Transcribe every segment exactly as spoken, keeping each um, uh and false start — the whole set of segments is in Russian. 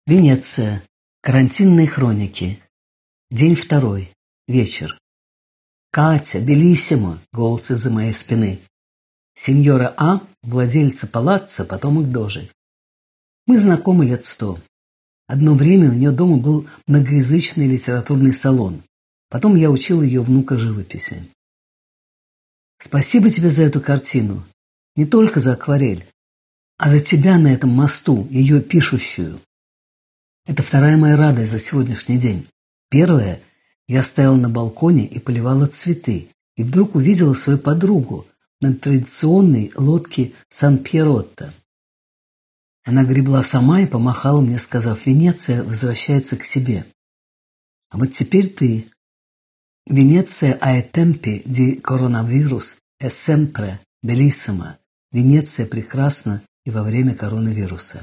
Венеция. Карантинные хроники. День второй. Вечер. «Катя, белиссимо!» — голос из-за моей спины. Сеньора А, владельца палаццо, потомок Дожи. Мы знакомы лет сто. Одно время у нее дома был многоязычный литературный салон. Потом я учил ее внука живописи. Спасибо тебе за эту картину. Не только за акварель, а за тебя на этом мосту, ее пишущую. Это вторая моя радость за сегодняшний день. Первая — я стояла на балконе и поливала цветы, и вдруг увидела свою подругу на традиционной лодке Сан-Пьеротто. Она гребла сама и помахала мне, сказав: «Венеция возвращается к себе. А вот теперь ты. Венеция ai tempi di coronavirus è sempre bellissima». Венеция прекрасна и во время коронавируса.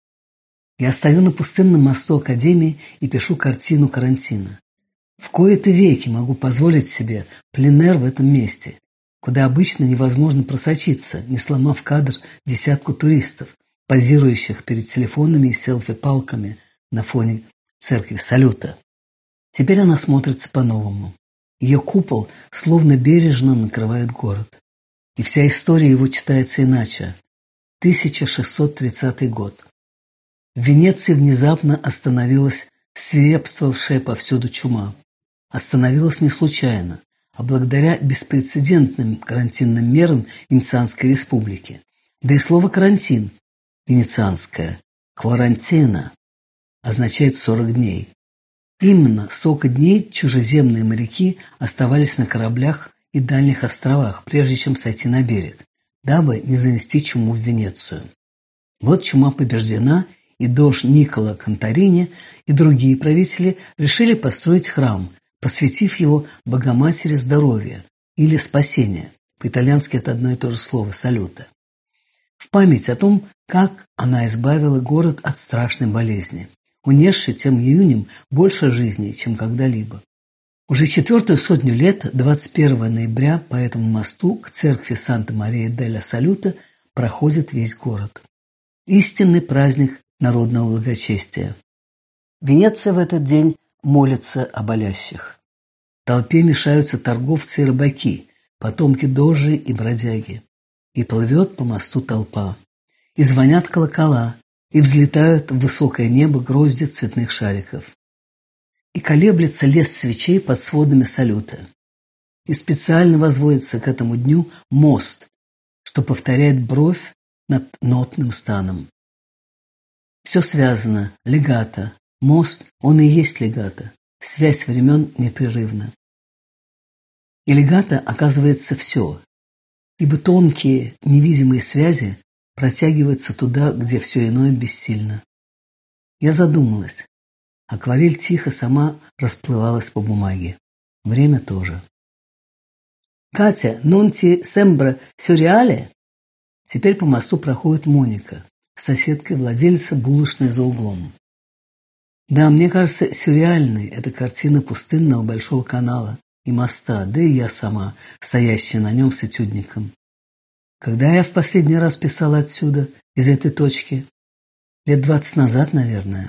Я стою на пустынном мосту Академии и пишу картину карантина. В кои-то веки могу позволить себе пленэр в этом месте, куда обычно невозможно просочиться, не сломав кадр десятку туристов, позирующих перед телефонами и селфи-палками на фоне церкви Салюта. Теперь она смотрится по-новому. Ее купол словно бережно накрывает город. И вся история его читается иначе. тысяча шестьсот тридцатый год. В Венеции внезапно остановилась свирепствовавшая повсюду чума. Остановилась не случайно, а благодаря беспрецедентным карантинным мерам Венецианской республики. Да и слово «карантин» венецианское «кварантена» означает сорок дней. Именно столько дней чужеземные моряки оставались на кораблях и дальних островах, прежде чем сойти на берег, дабы не занести чуму в Венецию. Вот чума побеждена, и дож Николо Конторини и другие правители решили построить храм, посвятив его Богоматери здоровья или спасения. По-итальянски это одно и то же слово «салюта». В память о том, как она избавила город от страшной болезни, унесшей тем июнем больше жизней, чем когда-либо. Уже четвертую сотню лет, двадцать первого ноября, по этому мосту к церкви Санта-Мария-дель-Салюта проходит весь город. Истинный праздник народного благочестия. Венеция в этот день молится о болящих. В толпе мешаются торговцы и рыбаки, потомки дожи и бродяги. И плывет по мосту толпа. И звонят колокола, и взлетают в высокое небо грозди цветных шариков. И колеблется лес свечей под сводами Салюта. И специально возводится к этому дню мост, что повторяет бровь над нотным станом. Все связано. Легато. Мост, он и есть легато. Связь времен непрерывна. И легато оказывается все, ибо тонкие невидимые связи протягиваются туда, где все иное бессильно. Я задумалась. Акварель тихо сама расплывалась по бумаге. Время тоже. «Катя, non ti sembra surreale?» Теперь по мосту проходит Моника, соседка владельца булочной за углом. Да, мне кажется, сюрреальной эта картина пустынного большого канала и моста, да и я сама, стоящая на нем с этюдником. Когда я в последний раз писала отсюда, из этой точки? Лет двадцать назад, наверное.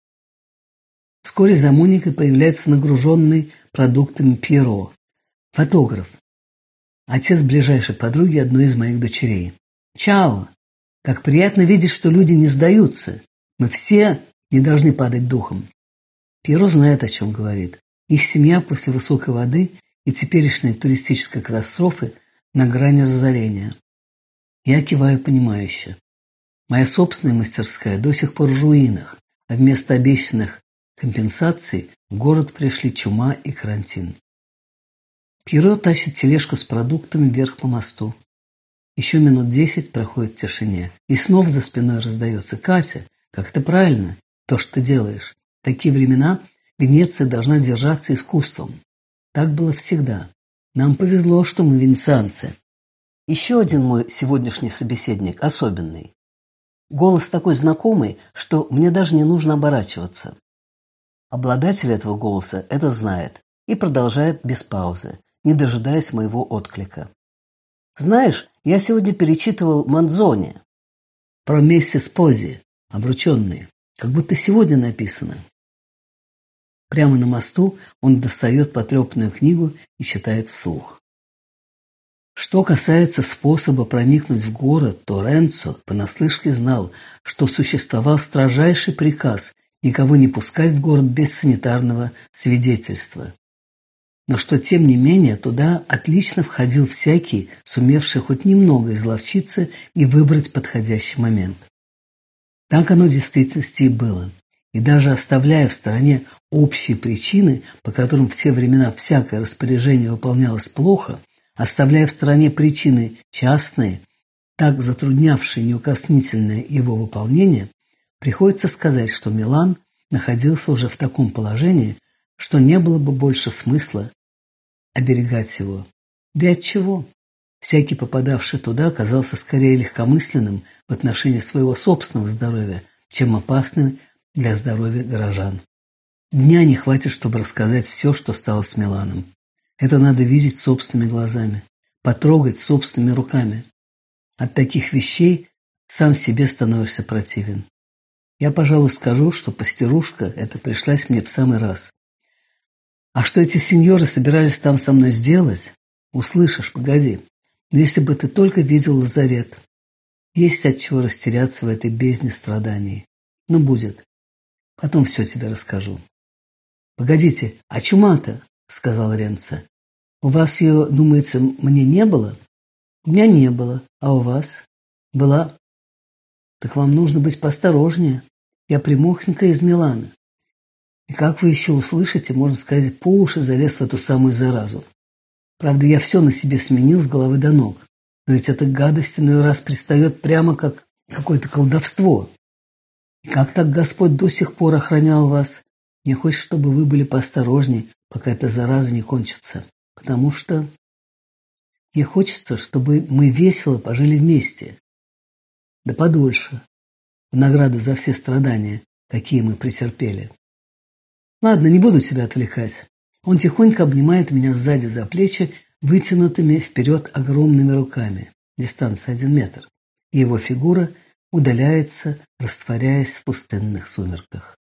Вскоре за Моникой появляется нагруженный продуктами Пьеро, фотограф, отец ближайшей подруги одной из моих дочерей. «Чао! Как приятно видеть, что люди не сдаются. Мы все не должны падать духом». Пьеро знает, о чем говорит. Их семья после высокой воды и теперешней туристической катастрофы на грани разорения. Я киваю понимающе. Моя собственная мастерская до сих пор в руинах, а вместо обещанных компенсаций в город пришли чума и карантин. Пьеро тащит тележку с продуктами вверх по мосту. Еще минут десять проходит в тишине. И снова за спиной раздается: «Катя, как это правильно, то, что ты делаешь. В такие времена Венеция должна держаться искусством. Так было всегда. Нам повезло, что мы венецианцы». Еще один мой сегодняшний собеседник особенный. Голос такой знакомый, что мне даже не нужно оборачиваться. Обладатель этого голоса это знает и продолжает без паузы, не дожидаясь моего отклика. «Знаешь, я сегодня перечитывал Манзони про Месси Спози, обрученные. как будто сегодня написано. Прямо на мосту он достает потрепанную книгу и читает вслух. Что касается способа проникнуть в город, то Ренцо понаслышке знал, что существовал строжайший приказ никого не пускать в город без санитарного свидетельства. Но что, тем не менее, туда отлично входил всякий, сумевший хоть немного изловчиться и выбрать подходящий момент. Так оно в действительности и было. И даже оставляя в стороне общие причины, по которым в те времена всякое распоряжение выполнялось плохо, оставляя в стороне причины частные, так затруднявшие неукоснительное его выполнение, приходится сказать, что Милан находился уже в таком положении, что не было бы больше смысла оберегать его. Да и отчего? Всякий, попадавший туда, оказался скорее легкомысленным в отношении своего собственного здоровья, чем опасным для здоровья горожан. Дня не хватит, чтобы рассказать все, что стало с Миланом. Это надо видеть собственными глазами, потрогать собственными руками. От таких вещей сам себе становишься противен. Я, пожалуй, скажу, что пастерушка эта пришлась мне в самый раз. А что эти сеньоры собирались там со мной сделать? Услышишь, погоди. Но если бы ты только видел лазарет. Есть от чего растеряться в этой бездне страданий. Ну, будет. Потом все тебе расскажу. Погодите, а чума-то? — сказал Ренцо. «У вас ее, думается, мне не было?» «У меня не было. А у вас?» «Была». «Так вам нужно быть поосторожнее. Я прямохонько из Милана. И как вы еще услышите, можно сказать, по уши залез в эту самую заразу. Правда, я все на себе сменил с головы до ног. Но ведь эта гадость иной раз пристает прямо как какое-то колдовство. И как так Господь до сих пор охранял вас? Мне хочется, чтобы вы были поосторожнее, пока эта зараза не кончится. Потому что мне хочется, чтобы мы весело пожили вместе. Да подольше. В награду за все страдания, какие мы претерпели. Ладно, не буду тебя отвлекать. Он тихонько обнимает меня сзади за плечи, вытянутыми вперед огромными руками. Дистанция один метр. И его фигура удаляется, растворяясь в пустынных сумерках.